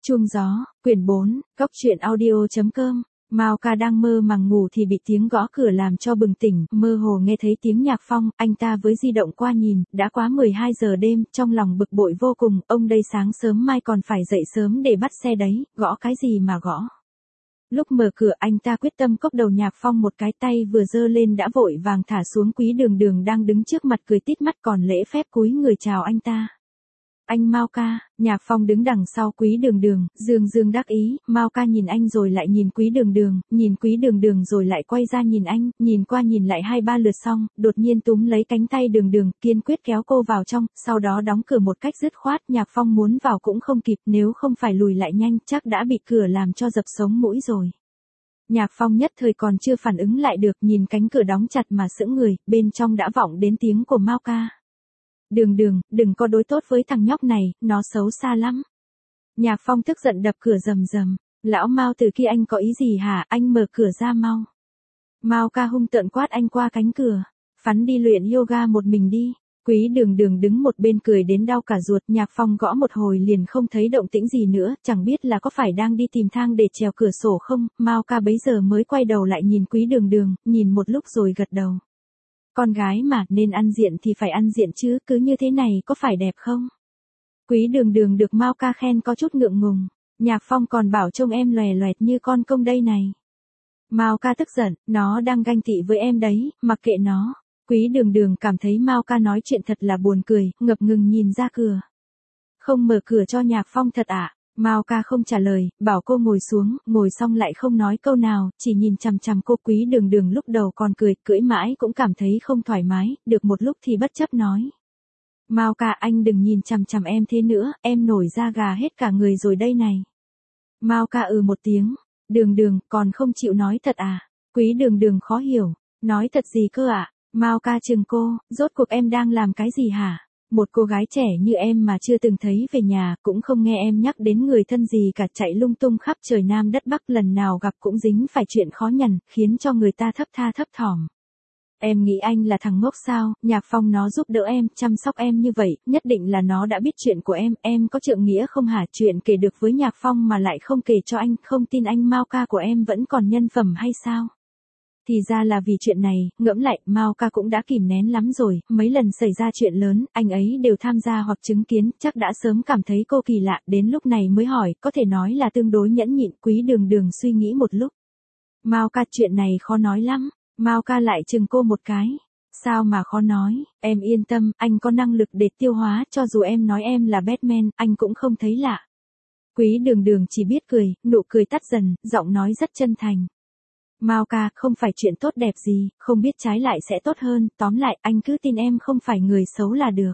Chuông gió, quyển 4, góc truyện audio.com. Mao Ca đang mơ màng ngủ thì bị tiếng gõ cửa làm cho bừng tỉnh, mơ hồ nghe thấy tiếng Nhạc Phong, anh ta với di động qua nhìn, đã quá 12 giờ đêm, trong lòng bực bội vô cùng, ông đây sáng sớm mai còn phải dậy sớm để bắt xe đấy, gõ cái gì mà gõ. Lúc mở cửa anh ta quyết tâm cốc đầu Nhạc Phong một cái, tay vừa giơ lên đã vội vàng thả xuống. Quý Đường Đường đang đứng trước mặt cười tít mắt còn lễ phép cúi người chào anh ta. Anh Mao Ca. Nhạc Phong đứng đằng sau Quý Đường Đường, dương đắc ý. Mao Ca nhìn anh rồi lại nhìn Quý Đường Đường, nhìn Quý Đường Đường rồi lại quay ra nhìn anh, nhìn qua nhìn lại 2-3 lượt xong, đột nhiên túm lấy cánh tay Đường Đường, kiên quyết kéo cô vào trong, sau đó đóng cửa một cách dứt khoát. Nhạc Phong muốn vào cũng không kịp, nếu không phải lùi lại nhanh chắc đã bị cửa làm cho dập sống mũi rồi. Nhạc Phong nhất thời còn chưa phản ứng lại được, nhìn cánh cửa đóng chặt mà sững người, bên trong đã vọng đến tiếng của Mao Ca. Đường Đường, đừng có đối tốt với thằng nhóc này, nó xấu xa lắm. Nhạc Phong tức giận đập cửa rầm rầm. Lão Mao, từ kia anh có ý gì hả, anh mở cửa ra mau. Mao Ca hung tợn quát anh qua cánh cửa. Phắn đi luyện yoga một mình đi. Quý Đường Đường đứng một bên cười đến đau cả ruột. Nhạc Phong gõ một hồi liền không thấy động tĩnh gì nữa, chẳng biết là có phải đang đi tìm thang để trèo cửa sổ không. Mao Ca bấy giờ mới quay đầu lại nhìn Quý Đường Đường, nhìn một lúc rồi gật đầu. Con gái mà, nên ăn diện thì phải ăn diện chứ, cứ như thế này có phải đẹp không? Quý Đường Đường được Mao Ca khen có chút ngượng ngùng. Nhạc Phong còn bảo trông em lòe loẹt như con công đây này. Mao Ca tức giận, nó đang ganh tị với em đấy, mặc kệ nó. Quý Đường Đường cảm thấy Mao Ca nói chuyện thật là buồn cười, ngập ngừng nhìn ra cửa. Không mở cửa cho Nhạc Phong thật ạ? Mao Ca không trả lời, bảo cô ngồi xuống, ngồi xong lại không nói câu nào, chỉ nhìn chằm chằm cô. Quý Đường Đường lúc đầu còn cưỡi mãi cũng cảm thấy không thoải mái, được một lúc thì bất chấp nói. Mao Ca, anh đừng nhìn chằm chằm em thế nữa, em nổi da gà hết cả người rồi đây này. Mao Ca một tiếng. Đường Đường, còn không chịu nói thật à? Quý Đường Đường khó hiểu, nói thật gì cơ ạ? Mao Ca chừng cô, rốt cuộc em đang làm cái gì hả? Một cô gái trẻ như em mà chưa từng thấy về nhà, cũng không nghe em nhắc đến người thân gì cả, chạy lung tung khắp trời Nam đất Bắc, lần nào gặp cũng dính phải chuyện khó nhằn, khiến cho người ta thấp tha thấp thỏm. Em nghĩ anh là thằng ngốc sao? Nhạc Phong nó giúp đỡ em, chăm sóc em như vậy, nhất định là nó đã biết chuyện của em có trượng nghĩa không hả? Chuyện kể được với Nhạc Phong mà lại không kể cho anh, không tin anh Mao Ca của em vẫn còn nhân phẩm hay sao? Thì ra là vì chuyện này, ngẫm lại, Mao Ca cũng đã kìm nén lắm rồi, mấy lần xảy ra chuyện lớn, anh ấy đều tham gia hoặc chứng kiến, chắc đã sớm cảm thấy cô kỳ lạ, đến lúc này mới hỏi, có thể nói là tương đối nhẫn nhịn. Quý Đường Đường suy nghĩ một lúc. Mao Ca, chuyện này khó nói lắm. Mao Ca lại chừng cô một cái. Sao mà khó nói, em yên tâm, anh có năng lực để tiêu hóa, cho dù em nói em là Batman, anh cũng không thấy lạ. Quý Đường Đường chỉ biết cười, nụ cười tắt dần, giọng nói rất chân thành. Mao Ca, không phải chuyện tốt đẹp gì, không biết trái lại sẽ tốt hơn, tóm lại, anh cứ tin em không phải người xấu là được.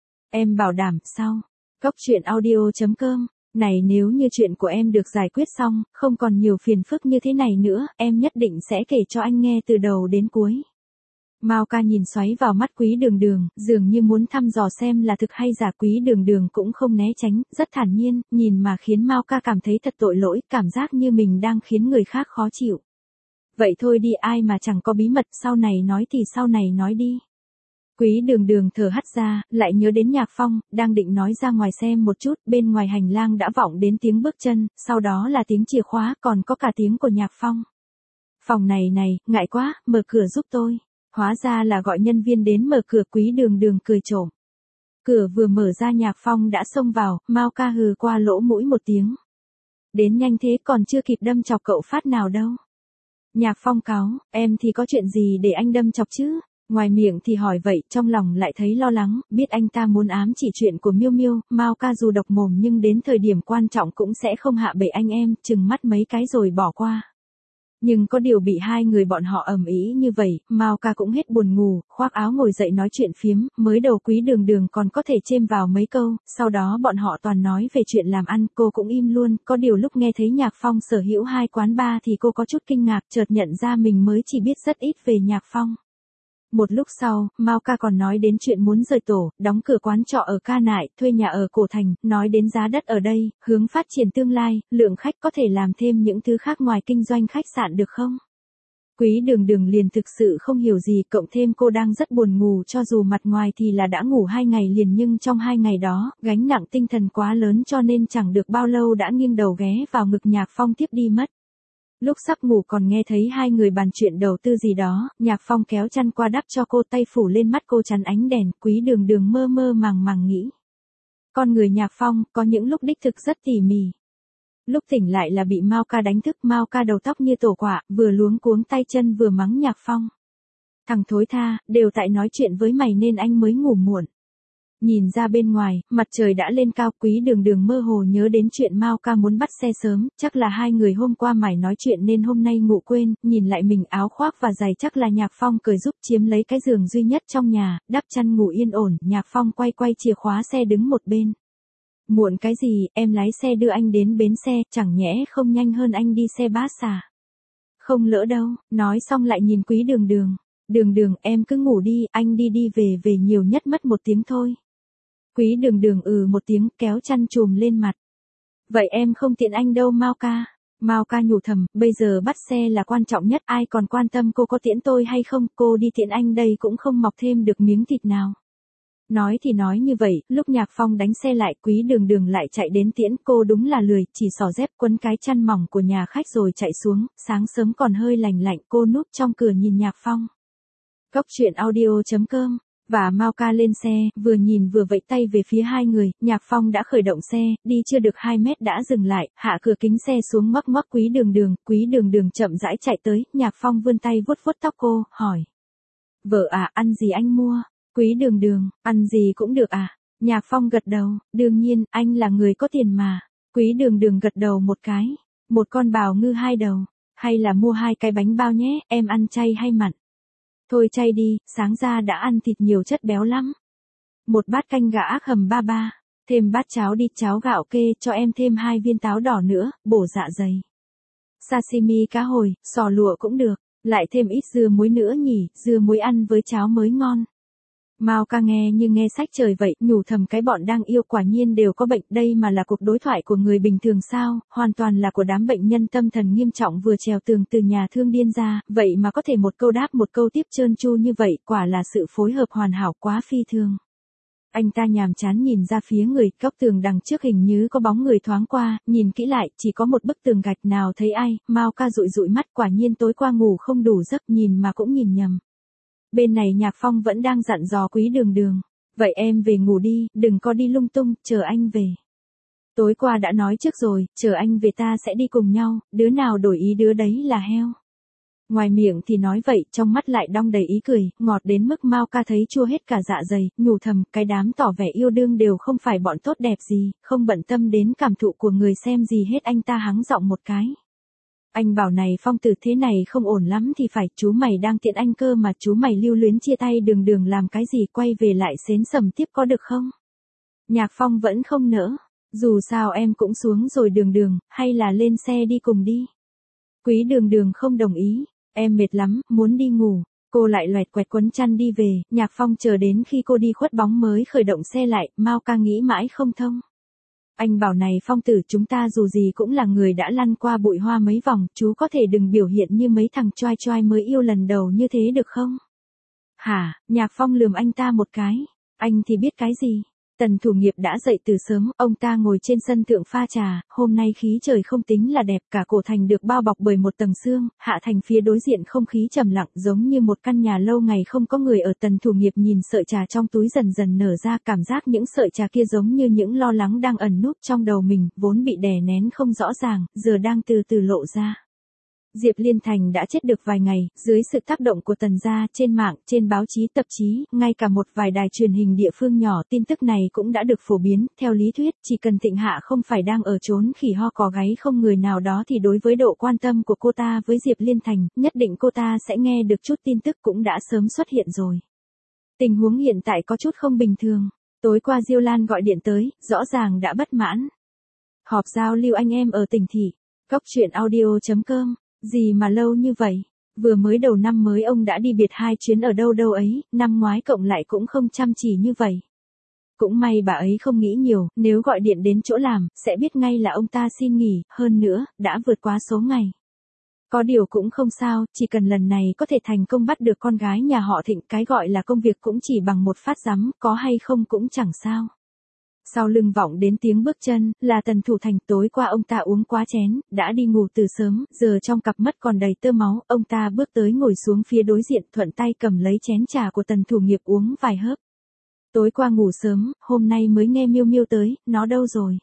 Em bảo đảm, sao? Góc truyện audio.com. Này, nếu như chuyện của em được giải quyết xong, không còn nhiều phiền phức như thế này nữa, em nhất định sẽ kể cho anh nghe từ đầu đến cuối. Mao Ca nhìn xoáy vào mắt Quý Đường Đường, dường như muốn thăm dò xem là thực hay giả. Quý Đường Đường cũng không né tránh, rất thản nhiên, nhìn mà khiến Mao Ca cảm thấy thật tội lỗi, cảm giác như mình đang khiến người khác khó chịu. Vậy thôi đi, ai mà chẳng có bí mật, sau này nói thì sau này nói đi. Quý Đường Đường thở hắt ra, lại nhớ đến Nhạc Phong, đang định nói ra ngoài xem một chút, bên ngoài hành lang đã vọng đến tiếng bước chân, sau đó là tiếng chìa khóa, còn có cả tiếng của Nhạc Phong. Phòng này, ngại quá, mở cửa giúp tôi. Hóa ra là gọi nhân viên đến mở cửa. Quý Đường Đường cười trộm. Cửa vừa mở ra Nhạc Phong đã xông vào, Mao Ca hừ qua lỗ mũi một tiếng. Đến nhanh thế, còn chưa kịp đâm chọc cậu phát nào đâu. Nhạc Phong cáu, em thì có chuyện gì để anh đâm chọc chứ? Ngoài miệng thì hỏi vậy, trong lòng lại thấy lo lắng, biết anh ta muốn ám chỉ chuyện của Miêu Miêu. Mao Ca dù độc mồm nhưng đến thời điểm quan trọng cũng sẽ không hạ bệ anh em, chừng mắt mấy cái rồi bỏ qua. Nhưng có điều bị hai người bọn họ ầm ĩ như vậy, Mao Ca cũng hết buồn ngủ, khoác áo ngồi dậy nói chuyện phiếm, mới đầu Quý Đường Đường còn có thể chêm vào mấy câu, sau đó bọn họ toàn nói về chuyện làm ăn, cô cũng im luôn, có điều lúc nghe thấy Nhạc Phong sở hữu 2 quán bar thì cô có chút kinh ngạc, chợt nhận ra mình mới chỉ biết rất ít về Nhạc Phong. Một lúc sau, Mao Ca còn nói đến chuyện muốn rời tổ, đóng cửa quán trọ ở Ca Nại, thuê nhà ở Cổ Thành, nói đến giá đất ở đây, hướng phát triển tương lai, lượng khách có thể làm thêm những thứ khác ngoài kinh doanh khách sạn được không? Quý Đường Đường liền thực sự không hiểu gì, cộng thêm cô đang rất buồn ngủ, cho dù mặt ngoài thì là đã ngủ 2 ngày liền nhưng trong 2 ngày đó, gánh nặng tinh thần quá lớn cho nên chẳng được bao lâu đã nghiêng đầu ghé vào ngực Nhạc Phong tiếp đi mất. Lúc sắp ngủ còn nghe thấy hai người bàn chuyện đầu tư gì đó, Nhạc Phong kéo chăn qua đắp cho cô, tay phủ lên mắt cô chắn ánh đèn. Quý Đường Đường mơ mơ màng màng nghĩ. Con người Nhạc Phong có những lúc đích thực rất tỉ mỉ. Lúc tỉnh lại là bị Mao Ca đánh thức, Mao Ca đầu tóc như tổ quạ, vừa luống cuống tay chân vừa mắng Nhạc Phong. Thằng thối tha, đều tại nói chuyện với mày nên anh mới ngủ muộn. Nhìn ra bên ngoài, mặt trời đã lên cao. Quý Đường Đường mơ hồ nhớ đến chuyện Mao Ca muốn bắt xe sớm, chắc là hai người hôm qua mải nói chuyện nên hôm nay ngủ quên, nhìn lại mình áo khoác và giày chắc là Nhạc Phong cởi giúp chiếm lấy cái giường duy nhất trong nhà, đắp chăn ngủ yên ổn. Nhạc Phong quay chìa khóa xe đứng một bên. Muộn cái gì, em lái xe đưa anh đến bến xe, chẳng nhẽ không nhanh hơn anh đi xe bus à? Không lỡ đâu, nói xong lại nhìn Quý Đường Đường. Đường Đường, em cứ ngủ đi, anh đi về nhiều nhất mất 1 tiếng thôi. Quý Đường Đường một tiếng, kéo chăn chùm lên mặt. Vậy em không tiện anh đâu Mao Ca. Mao Ca nhủ thầm, bây giờ bắt xe là quan trọng nhất, ai còn quan tâm cô có tiễn tôi hay không, cô đi tiễn anh đây cũng không mọc thêm được miếng thịt nào. Nói thì nói như vậy, lúc Nhạc Phong đánh xe lại, Quý Đường Đường lại chạy đến tiễn, cô đúng là lười, chỉ xỏ dép quấn cái chăn mỏng của nhà khách rồi chạy xuống, sáng sớm còn hơi lành lạnh, cô núp trong cửa nhìn Nhạc Phong. Cốc truyện audio.com. Và Mao Ca lên xe, vừa nhìn vừa vẫy tay về phía hai người. Nhạc Phong đã khởi động xe, đi chưa được 2 mét đã dừng lại, hạ cửa kính xe xuống ngoắc ngoắc Quý Đường Đường. Quý Đường Đường chậm rãi chạy tới, Nhạc Phong vươn tay vuốt vuốt tóc cô, hỏi. Vợ à, ăn gì anh mua? Quý Đường Đường, ăn gì cũng được à? Nhạc Phong gật đầu, đương nhiên, anh là người có tiền mà. Quý Đường Đường gật đầu một cái. Một con bào ngư 2 đầu, hay là mua 2 cái bánh bao nhé, em ăn chay hay mặn? Thôi chay đi, sáng ra đã ăn thịt nhiều chất béo lắm. Một bát canh gà ác hầm 33, thêm bát cháo đi, cháo gạo kê, cho em thêm 2 viên táo đỏ nữa, bổ dạ dày. Sashimi cá hồi, sò lụa cũng được, lại thêm ít dưa muối nữa nhỉ, dưa muối ăn với cháo mới ngon. Mao Ca nghe như nghe sách trời vậy, nhủ thầm cái bọn đang yêu quả nhiên đều có bệnh, đây mà là cuộc đối thoại của người bình thường sao, hoàn toàn là của đám bệnh nhân tâm thần nghiêm trọng vừa trèo tường từ nhà thương điên ra, vậy mà có thể một câu đáp một câu tiếp trơn tru như vậy, quả là sự phối hợp hoàn hảo quá phi thường. Anh ta nhàm chán nhìn ra phía người, góc tường đằng trước hình như có bóng người thoáng qua, nhìn kỹ lại, chỉ có một bức tường gạch, nào thấy ai. Mao Ca dụi dụi mắt, quả nhiên tối qua ngủ không đủ giấc, nhìn mà cũng nhìn nhầm. Bên này Nhạc Phong vẫn đang dặn dò Quý Đường Đường. Vậy em về ngủ đi, đừng có đi lung tung, chờ anh về. Tối qua đã nói trước rồi, chờ anh về ta sẽ đi cùng nhau, đứa nào đổi ý đứa đấy là heo. Ngoài miệng thì nói vậy, trong mắt lại đong đầy ý cười, ngọt đến mức Mao Ca thấy chua hết cả dạ dày, nhủ thầm, cái đám tỏ vẻ yêu đương đều không phải bọn tốt đẹp gì, không bận tâm đến cảm thụ của người xem gì hết. Anh ta hắng giọng một cái. Anh bảo này Phong tử, thế này không ổn lắm thì phải, chú mày đang tiện anh cơ mà, chú mày lưu luyến chia tay Đường Đường làm cái gì, quay về lại xến sầm tiếp có được không? Nhạc Phong vẫn không nỡ, dù sao em cũng xuống rồi Đường Đường, hay là lên xe đi cùng đi. Quý Đường Đường không đồng ý, em mệt lắm, muốn đi ngủ. Cô lại loẹt quẹt quấn chăn đi về, Nhạc Phong chờ đến khi cô đi khuất bóng mới khởi động xe lại. Mao Ca nghĩ mãi không thông. Anh bảo này Phong tử, chúng ta dù gì cũng là người đã lăn qua bụi hoa mấy vòng, chú có thể đừng biểu hiện như mấy thằng choai choai mới yêu lần đầu như thế được không? Hả? Nhạc Phong lườm anh ta một cái. Anh thì biết cái gì? Tần Thủ Nghiệp đã dậy từ sớm, ông ta ngồi trên sân thượng pha trà, hôm nay khí trời không tính là đẹp, cả cổ thành được bao bọc bởi một tầng sương, hạ thành phía đối diện không khí trầm lặng giống như một căn nhà lâu ngày không có người ở. Tần Thủ Nghiệp nhìn sợi trà trong túi dần dần nở ra, cảm giác những sợi trà kia giống như những lo lắng đang ẩn núp trong đầu mình, vốn bị đè nén không rõ ràng, giờ đang từ từ lộ ra. Diệp Liên Thành đã chết được vài ngày, dưới sự tác động của Tần gia, trên mạng, trên báo chí, tạp chí, ngay cả một vài đài truyền hình địa phương nhỏ, tin tức này cũng đã được phổ biến. Theo lý thuyết, chỉ cần Thịnh Hạ không phải đang ở trốn khỉ ho có gáy không người nào đó thì đối với độ quan tâm của cô ta với Diệp Liên Thành, nhất định cô ta sẽ nghe được chút tin tức cũng đã sớm xuất hiện rồi. Tình huống hiện tại có chút không bình thường. Tối qua Diêu Lan gọi điện tới, rõ ràng đã bất mãn. Họp giao lưu anh em ở tỉnh thị. Cốc truyện audio.com. Gì mà lâu như vậy? Vừa mới đầu năm mới ông đã đi biệt 2 chuyến ở đâu đâu ấy, năm ngoái cộng lại cũng không chăm chỉ như vậy. Cũng may bà ấy không nghĩ nhiều, nếu gọi điện đến chỗ làm, sẽ biết ngay là ông ta xin nghỉ, hơn nữa, đã vượt quá số ngày. Có điều cũng không sao, chỉ cần lần này có thể thành công bắt được con gái nhà họ Thịnh, cái gọi là công việc cũng chỉ bằng một phát giấm, có hay không cũng chẳng sao. Sau lưng vọng đến tiếng bước chân, là Tần Thủ Thành. Tối qua ông ta uống quá chén, đã đi ngủ từ sớm, giờ trong cặp mắt còn đầy tơ máu, ông ta bước tới ngồi xuống phía đối diện, thuận tay cầm lấy chén trà của Tần Thủ Nghiệp uống vài hớp. Tối qua ngủ sớm, hôm nay mới nghe Miêu Miêu tới, nó đâu rồi?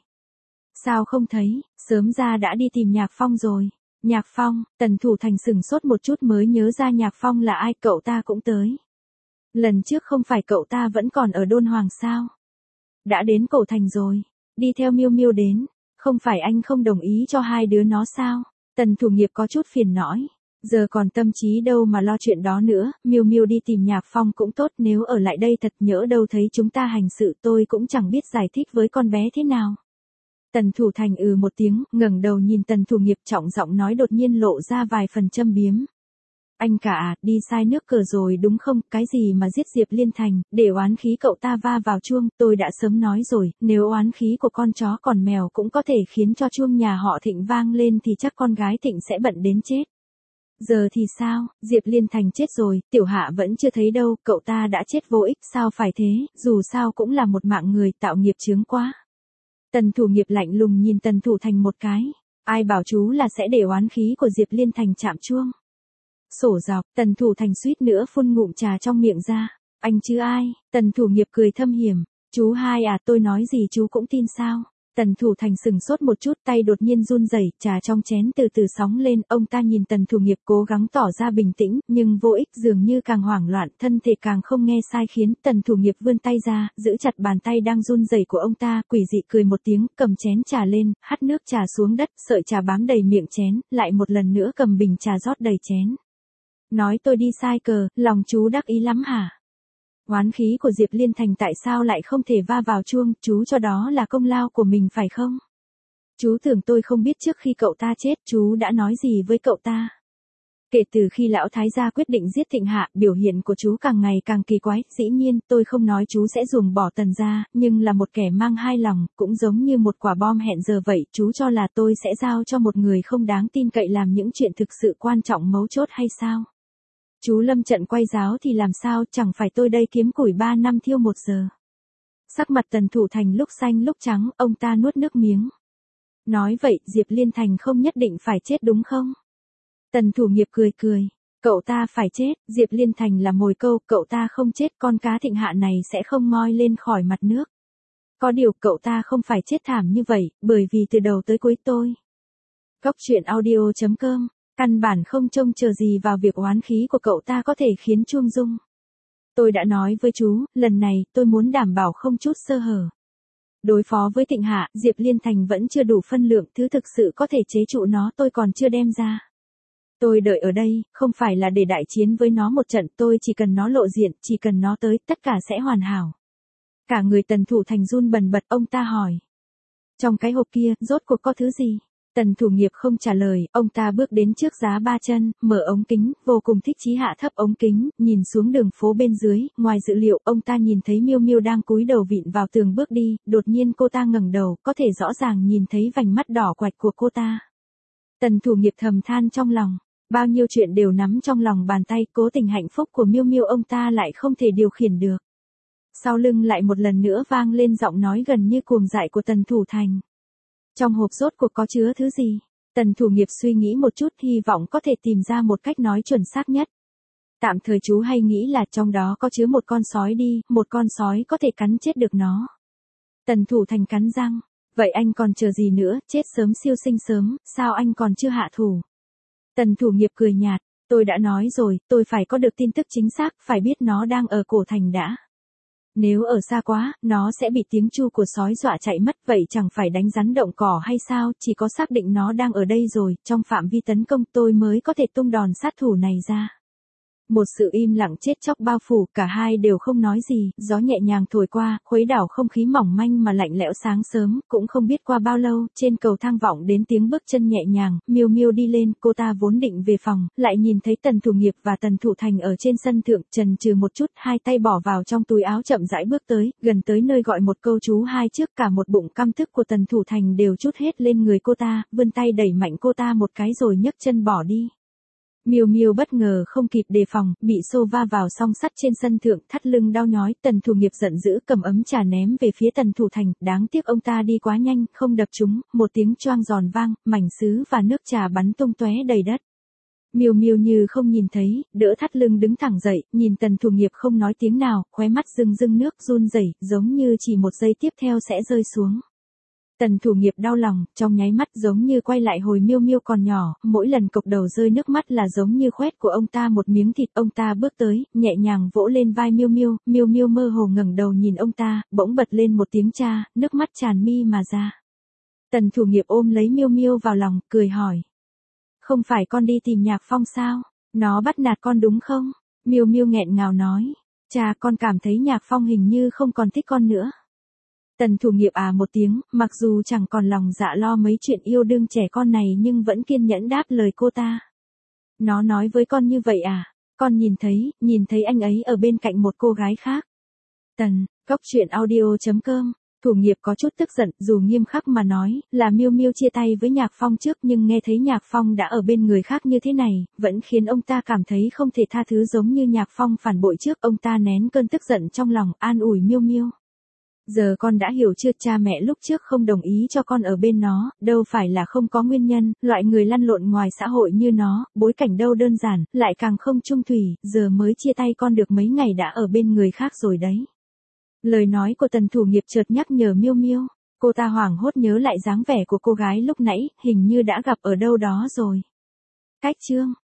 Sao không thấy, sớm ra đã đi tìm Nhạc Phong rồi. Nhạc Phong, Tần Thủ Thành sửng sốt một chút mới nhớ ra Nhạc Phong là ai, cậu ta cũng tới. Lần trước không phải cậu ta vẫn còn ở Đôn Hoàng sao? Đã đến cổ thành rồi, đi theo Miêu Miêu đến, không phải anh không đồng ý cho hai đứa nó sao? Tần Thủ Nghiệp có chút phiền nói, giờ còn tâm trí đâu mà lo chuyện đó nữa, Miêu Miêu đi tìm Nhạc Phong cũng tốt, nếu ở lại đây thật nhỡ đâu thấy chúng ta hành sự tôi cũng chẳng biết giải thích với con bé thế nào. Tần Thủ Thành một tiếng, ngẩng đầu nhìn Tần Thủ Nghiệp, trọng giọng nói đột nhiên lộ ra vài phần châm biếm. Anh cả đi sai nước cờ rồi đúng không, cái gì mà giết Diệp Liên Thành, để oán khí cậu ta va vào chuông, tôi đã sớm nói rồi, nếu oán khí của con chó còn mèo cũng có thể khiến cho chuông nhà họ Thịnh vang lên thì chắc con gái Thịnh sẽ bận đến chết. Giờ thì sao, Diệp Liên Thành chết rồi, Tiểu Hạ vẫn chưa thấy đâu, cậu ta đã chết vô ích, sao phải thế, dù sao cũng là một mạng người, tạo nghiệp chướng quá. Tần Thủ Nghiệp lạnh lùng nhìn Tần Thủ Thành một cái, ai bảo chú là sẽ để oán khí của Diệp Liên Thành chạm chuông. Sổ dọc, Tần Thủ Thành suýt nữa phun ngụm trà trong miệng ra, anh chứ ai, Tần Thủ Nghiệp cười thâm hiểm, chú hai à, tôi nói gì chú cũng tin sao? Tần Thủ Thành sừng sốt một chút, tay đột nhiên run rẩy, trà trong chén từ từ sóng lên, ông ta nhìn Tần Thủ Nghiệp cố gắng tỏ ra bình tĩnh, nhưng vô ích, dường như càng hoảng loạn, thân thể càng không nghe sai khiến, Tần Thủ Nghiệp vươn tay ra, giữ chặt bàn tay đang run rẩy của ông ta, quỷ dị cười một tiếng, cầm chén trà lên, hắt nước trà xuống đất, sợi trà bám đầy miệng chén, lại một lần nữa cầm bình trà rót đầy chén. Nói tôi đi sai cờ, lòng chú đắc ý lắm hả? Oán khí của Diệp Liên Thành tại sao lại không thể va vào chuông, chú cho đó là công lao của mình phải không? Chú tưởng tôi không biết trước khi cậu ta chết chú đã nói gì với cậu ta. Kể từ khi lão thái gia quyết định giết Thịnh Hạ, biểu hiện của chú càng ngày càng kỳ quái, dĩ nhiên tôi không nói chú sẽ ruồng bỏ Tần gia, nhưng là một kẻ mang hai lòng, cũng giống như một quả bom hẹn giờ vậy, chú cho là tôi sẽ giao cho một người không đáng tin cậy làm những chuyện thực sự quan trọng mấu chốt hay sao? Chú lâm trận quay giáo thì làm sao, chẳng phải tôi đây kiếm củi 3 năm thiêu 1 giờ. Sắc mặt Tần Thủ Thành lúc xanh lúc trắng, ông ta nuốt nước miếng. Nói vậy, Diệp Liên Thành không nhất định phải chết đúng không? Tần Thủ Nghiệp cười cười. Cậu ta phải chết, Diệp Liên Thành là mồi câu, cậu ta không chết con cá Thịnh Hạ này sẽ không ngoi lên khỏi mặt nước. Có điều cậu ta không phải chết thảm như vậy, bởi vì từ đầu tới cuối tôi. Cóc truyện audio.com, căn bản không trông chờ gì vào việc oán khí của cậu ta có thể khiến chuông rung. Tôi đã nói với chú, lần này tôi muốn đảm bảo không chút sơ hở. Đối phó với Thịnh Hạ, Diệp Liên Thành vẫn chưa đủ phân lượng, thứ thực sự có thể chế trụ nó tôi còn chưa đem ra. Tôi đợi ở đây, không phải là để đại chiến với nó một trận, tôi chỉ cần nó lộ diện, chỉ cần nó tới, tất cả sẽ hoàn hảo. Cả người Tần Thủ Thành run bần bật, ông ta hỏi. Trong cái hộp kia, rốt cuộc có thứ gì? Tần Thủ Nghiệp không trả lời, ông ta bước đến trước giá 3 chân, mở ống kính, vô cùng thích chí hạ thấp ống kính, nhìn xuống đường phố bên dưới, ngoài dự liệu, ông ta nhìn thấy Miêu Miêu đang cúi đầu vịn vào tường bước đi, đột nhiên cô ta ngẩng đầu, có thể rõ ràng nhìn thấy vành mắt đỏ quạch của cô ta. Tần Thủ Nghiệp thầm than trong lòng, bao nhiêu chuyện đều nắm trong lòng bàn tay, cố tình hạnh phúc của Miêu Miêu ông ta lại không thể điều khiển được. Sau lưng lại một lần nữa vang lên giọng nói gần như cuồng dại của Tần Thủ Thành. Trong hộp rốt cuộc có chứa thứ gì? Tần Thủ Nghiệp suy nghĩ một chút, hy vọng có thể tìm ra một cách nói chuẩn xác nhất. Tạm thời chú hay nghĩ là trong đó có chứa một con sói đi, một con sói có thể cắn chết được nó. Tần Thủ Thành cắn răng, vậy anh còn chờ gì nữa, chết sớm siêu sinh sớm, sao anh còn chưa hạ thủ? Tần Thủ Nghiệp cười nhạt, tôi đã nói rồi, tôi phải có được tin tức chính xác, phải biết nó đang ở cổ thành đã. Nếu ở xa quá, nó sẽ bị tiếng chu của sói dọa chạy mất, vậy chẳng phải đánh rắn động cỏ hay sao, chỉ có xác định nó đang ở đây rồi, trong phạm vi tấn công tôi mới có thể tung đòn sát thủ này ra. Một sự im lặng chết chóc bao phủ, cả hai đều không nói gì, gió nhẹ nhàng thổi qua, khuấy đảo không khí mỏng manh mà lạnh lẽo sáng sớm, cũng không biết qua bao lâu, trên cầu thang vọng đến tiếng bước chân nhẹ nhàng, Miêu Miêu đi lên, cô ta vốn định về phòng, lại nhìn thấy Tần Thủ Nghiệp và Tần Thủ Thành ở trên sân thượng, chần chừ một chút, hai tay bỏ vào trong túi áo chậm rãi bước tới, gần tới nơi gọi một câu chú hai trước, cả một bụng căm tức của Tần Thủ Thành đều trút hết lên người cô ta, vươn tay đẩy mạnh cô ta một cái rồi nhấc chân bỏ đi. Miêu Miêu bất ngờ không kịp đề phòng, bị xô va vào song sắt trên sân thượng, thắt lưng đau nhói, Tần Thủ Nghiệp giận dữ cầm ấm trà ném về phía Tần Thủ Thành, đáng tiếc ông ta đi quá nhanh, không đập trúng, một tiếng choang giòn vang, mảnh sứ và nước trà bắn tung tóe đầy đất. Miêu Miêu như không nhìn thấy, đỡ thắt lưng đứng thẳng dậy, nhìn Tần Thủ Nghiệp không nói tiếng nào, khóe mắt rưng rưng nước run rẩy, giống như chỉ một giây tiếp theo sẽ rơi xuống. Tần Thủ Nghiệp đau lòng, trong nháy mắt giống như quay lại hồi Miêu Miêu còn nhỏ, mỗi lần cộc đầu rơi nước mắt là giống như khoét của ông ta một miếng thịt, ông ta bước tới, nhẹ nhàng vỗ lên vai Miêu Miêu, Miêu Miêu mơ hồ ngẩng đầu nhìn ông ta, bỗng bật lên một tiếng cha, nước mắt tràn mi mà ra. Tần Thủ Nghiệp ôm lấy Miêu Miêu vào lòng, cười hỏi: "Không phải con đi tìm Nhạc Phong sao? Nó bắt nạt con đúng không?" Miêu Miêu nghẹn ngào nói: "Cha, con cảm thấy Nhạc Phong hình như không còn thích con nữa." Tần Thủ Nghiệp một tiếng, mặc dù chẳng còn lòng dạ lo mấy chuyện yêu đương trẻ con này nhưng vẫn kiên nhẫn đáp lời cô ta. "Nó nói với con như vậy à? Con nhìn thấy anh ấy ở bên cạnh một cô gái khác." Cóc truyện audio.com. Thủ Nghiệp có chút tức giận, dù nghiêm khắc mà nói, là Miêu Miêu chia tay với Nhạc Phong trước nhưng nghe thấy Nhạc Phong đã ở bên người khác như thế này, vẫn khiến ông ta cảm thấy không thể tha thứ giống như Nhạc Phong phản bội trước, ông ta nén cơn tức giận trong lòng, an ủi Miêu Miêu. "Giờ con đã hiểu chưa, cha mẹ lúc trước không đồng ý cho con ở bên nó, đâu phải là không có nguyên nhân, loại người lăn lộn ngoài xã hội như nó, bối cảnh đâu đơn giản, lại càng không chung thủy, giờ mới chia tay con được mấy ngày đã ở bên người khác rồi đấy." Lời nói của Tần Thủ Nghiệp chợt nhắc nhở Miêu Miêu, cô ta hoảng hốt nhớ lại dáng vẻ của cô gái lúc nãy, hình như đã gặp ở đâu đó rồi. Cách chương